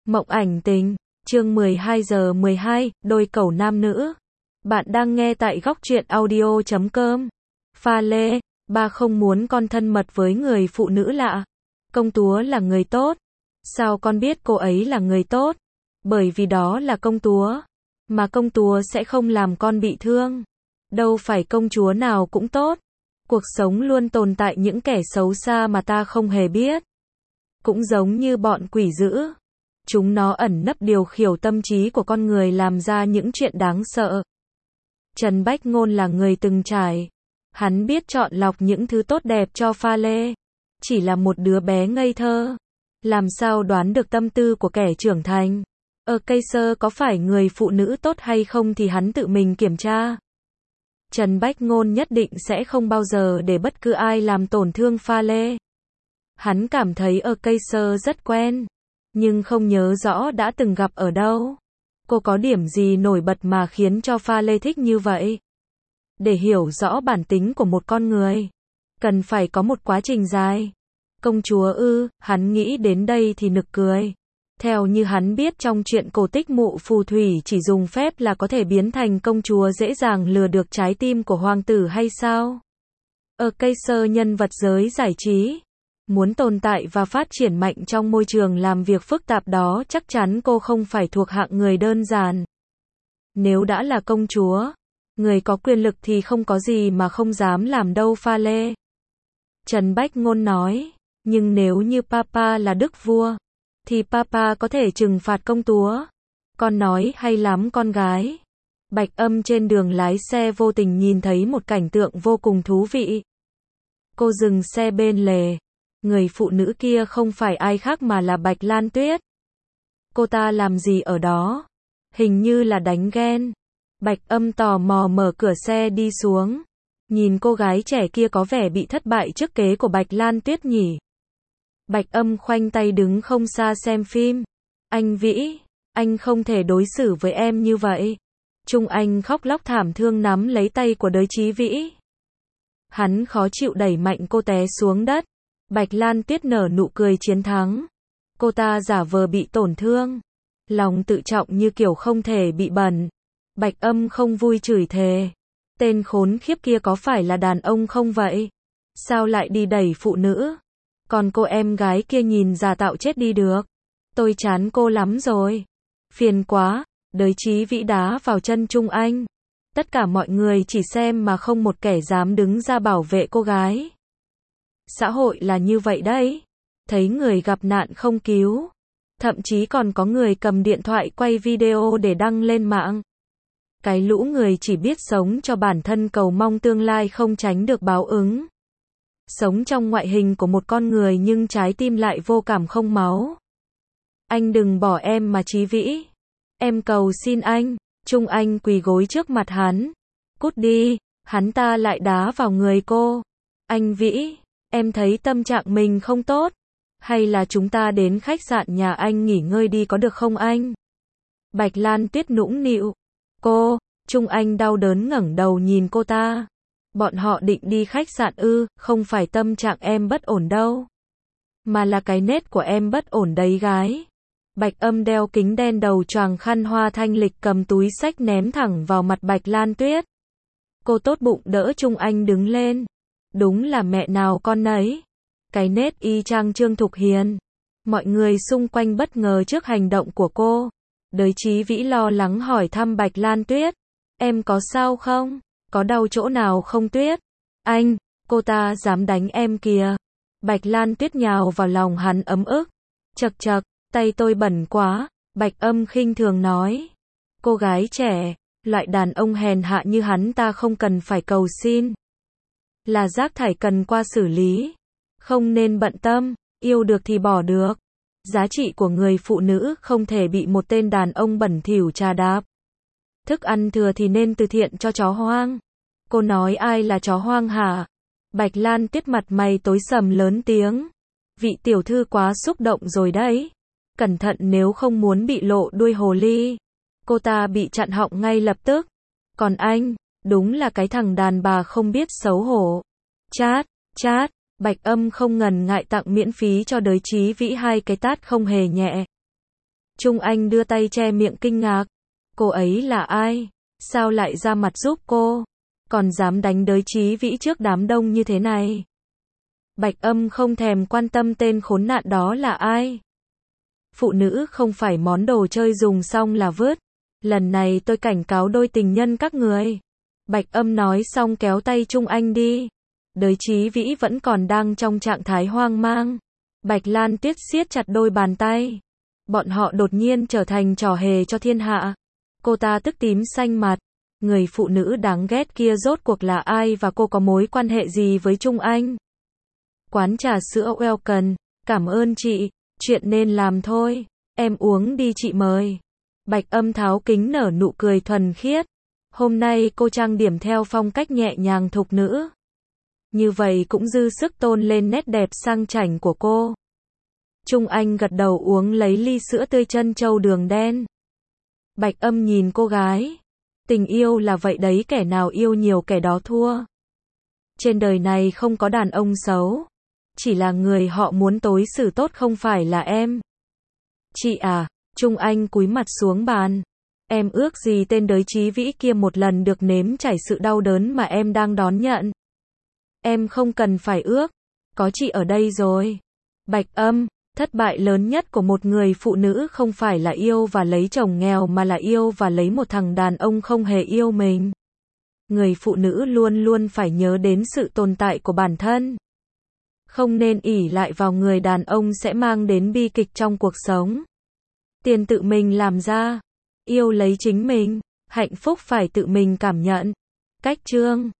Mộng ảnh tình, chương 12 giờ 12, đôi cầu nam nữ. Bạn đang nghe tại góc truyện audio.com. Pha lê, ba không muốn con thân mật với người phụ nữ lạ. Công chúa là người tốt. Sao con biết cô ấy là người tốt? Bởi vì đó là công chúa. Mà công chúa sẽ không làm con bị thương. Đâu phải công chúa nào cũng tốt. Cuộc sống luôn tồn tại những kẻ xấu xa mà ta không hề biết. Cũng giống như bọn quỷ dữ. Chúng nó ẩn nấp điều khiển tâm trí của con người làm ra những chuyện đáng sợ. Trần Bách Ngôn là người từng trải. Hắn biết chọn lọc những thứ tốt đẹp cho pha lê. Chỉ là một đứa bé ngây thơ. Làm sao đoán được tâm tư của kẻ trưởng thành. Cây sơ có phải người phụ nữ tốt hay không thì hắn tự mình kiểm tra. Trần Bách Ngôn nhất định sẽ không bao giờ để bất cứ ai làm tổn thương pha lê. Hắn cảm thấy cây sơ rất quen. Nhưng không nhớ rõ đã từng gặp ở đâu. Cô có điểm gì nổi bật mà khiến cho pha lê thích như vậy? Để hiểu rõ bản tính của một con người, cần phải có một quá trình dài. Công chúa ư, hắn nghĩ đến đây thì nực cười. Theo như hắn biết trong chuyện cổ tích Mụ Phù Thủy chỉ dùng phép là có thể biến thành công chúa dễ dàng lừa được trái tim của hoàng tử hay sao? Cây sơ nhân vật giới giải trí. Muốn tồn tại và phát triển mạnh trong môi trường làm việc phức tạp đó chắc chắn cô không phải thuộc hạng người đơn giản. Nếu đã là công chúa, người có quyền lực thì không có gì mà không dám làm đâu pha lê. Trần Bách Ngôn nói, nhưng nếu như Papa là đức vua, thì Papa có thể trừng phạt công chúa. Con nói hay lắm con gái. Bạch Âm trên đường lái xe vô tình nhìn thấy một cảnh tượng vô cùng thú vị. Cô dừng xe bên lề. Người phụ nữ kia không phải ai khác mà là Bạch Lan Tuyết. Cô ta làm gì ở đó? Hình như là đánh ghen. Bạch Âm tò mò mở cửa xe đi xuống. Nhìn cô gái trẻ kia có vẻ bị thất bại trước kế của Bạch Lan Tuyết nhỉ. Bạch Âm khoanh tay đứng không xa xem phim. Anh Vĩ, anh không thể đối xử với em như vậy. Trung Anh khóc lóc thảm thương nắm lấy tay của Đới Chí Vĩ. Hắn khó chịu đẩy mạnh cô té xuống đất. Bạch Lan Tuyết nở nụ cười chiến thắng. Cô ta giả vờ bị tổn thương. Lòng tự trọng như kiểu không thể bị bẩn. Bạch Âm không vui chửi thề. Tên khốn khiếp kia có phải là đàn ông không vậy? Sao lại đi đẩy phụ nữ? Còn cô em gái kia nhìn giả tạo chết đi được. Tôi chán cô lắm rồi. Phiền quá. Đới Chí Vĩ đá vào chân Trung Anh. Tất cả mọi người chỉ xem mà không một kẻ dám đứng ra bảo vệ cô gái. Xã hội là như vậy đấy. Thấy người gặp nạn không cứu. Thậm chí còn có người cầm điện thoại quay video để đăng lên mạng. Cái lũ người chỉ biết sống cho bản thân cầu mong tương lai không tránh được báo ứng. Sống trong ngoại hình của một con người nhưng trái tim lại vô cảm không máu. Anh đừng bỏ em mà Chí Vĩ. Em cầu xin anh. Trung Anh quỳ gối trước mặt hắn. Cút đi. Hắn ta lại đá vào người cô. Anh Vĩ. Em thấy tâm trạng mình không tốt. Hay là chúng ta đến khách sạn nhà anh nghỉ ngơi đi có được không anh? Bạch Lan Tuyết nũng nịu. Cô, Trung Anh đau đớn ngẩng đầu nhìn cô ta. Bọn họ định đi khách sạn ư, không phải tâm trạng em bất ổn đâu. Mà là cái nết của em bất ổn đấy gái. Bạch Âm đeo kính đen đầu choàng khăn hoa thanh lịch cầm túi xách ném thẳng vào mặt Bạch Lan Tuyết. Cô tốt bụng đỡ Trung Anh đứng lên. Đúng là mẹ nào con nấy. Cái nết y chang Trương Thục Hiền. Mọi người xung quanh bất ngờ trước hành động của cô. Đới Chí Vĩ lo lắng hỏi thăm Bạch Lan Tuyết. Em có sao không? Có đau chỗ nào không Tuyết? Anh, cô ta dám đánh em kìa. Bạch Lan Tuyết nhào vào lòng hắn ấm ức. Chậc chậc, tay tôi bẩn quá. Bạch Âm khinh thường nói. Cô gái trẻ, loại đàn ông hèn hạ như hắn ta không cần phải cầu xin. Là rác thải cần qua xử lý. Không nên bận tâm, yêu được thì bỏ được. Giá trị của người phụ nữ không thể bị một tên đàn ông bẩn thỉu trà đạp. Thức ăn thừa thì nên từ thiện cho chó hoang. Cô nói ai là chó hoang hả? Bạch Lan Tuyết mặt mày tối sầm lớn tiếng. Vị tiểu thư quá xúc động rồi đấy. Cẩn thận nếu không muốn bị lộ đuôi hồ ly. Cô ta bị chặn họng ngay lập tức. Còn anh, đúng là cái thằng đàn bà không biết xấu hổ. Chát, chát. Bạch Âm không ngần ngại tặng miễn phí cho Đới Chí Vĩ 2 cái tát không hề nhẹ. Trung Anh đưa tay che miệng kinh ngạc. Cô ấy là ai? Sao lại ra mặt giúp cô? Còn dám đánh đới Chí Vĩ trước đám đông như thế này? Bạch Âm không thèm quan tâm tên khốn nạn đó là ai. Phụ nữ không phải món đồ chơi dùng xong là vứt. Lần này tôi cảnh cáo đôi tình nhân các người. Bạch Âm nói xong kéo tay Trung Anh đi. Đới Chí Vĩ vẫn còn đang trong trạng thái hoang mang. Bạch Lan Tuyết siết chặt đôi bàn tay. Bọn họ đột nhiên trở thành trò hề cho thiên hạ. Cô ta tức tím xanh mặt. Người phụ nữ đáng ghét kia rốt cuộc là ai và cô có mối quan hệ gì với Trung Anh? Quán trà sữa Welcome, cảm ơn chị, chuyện nên làm thôi, em uống đi chị mời. Bạch Âm tháo kính nở nụ cười thuần khiết. Hôm nay cô trang điểm theo phong cách nhẹ nhàng thục nữ. Như vậy cũng dư sức tôn lên nét đẹp sang chảnh của cô. Trung Anh gật đầu uống lấy ly sữa tươi trân châu đường đen. Bạch Âm nhìn cô gái. Tình yêu là vậy đấy, kẻ nào yêu nhiều kẻ đó thua. Trên đời này không có đàn ông xấu. Chỉ là người họ muốn đối xử tốt không phải là em. Chị à, Trung Anh cúi mặt xuống bàn. Em ước gì tên đới Chí Vĩ kia một lần được nếm trải sự đau đớn mà em đang đón nhận. Em không cần phải ước. Có chị ở đây rồi. Bạch Âm, thất bại lớn nhất của một người phụ nữ không phải là yêu và lấy chồng nghèo mà là yêu và lấy một thằng đàn ông không hề yêu mình. Người phụ nữ luôn luôn phải nhớ đến sự tồn tại của bản thân. Không nên ỷ lại vào người đàn ông sẽ mang đến bi kịch trong cuộc sống. Tiền tự mình làm ra. Yêu lấy chính mình. Hạnh phúc phải tự mình cảm nhận. Cách chương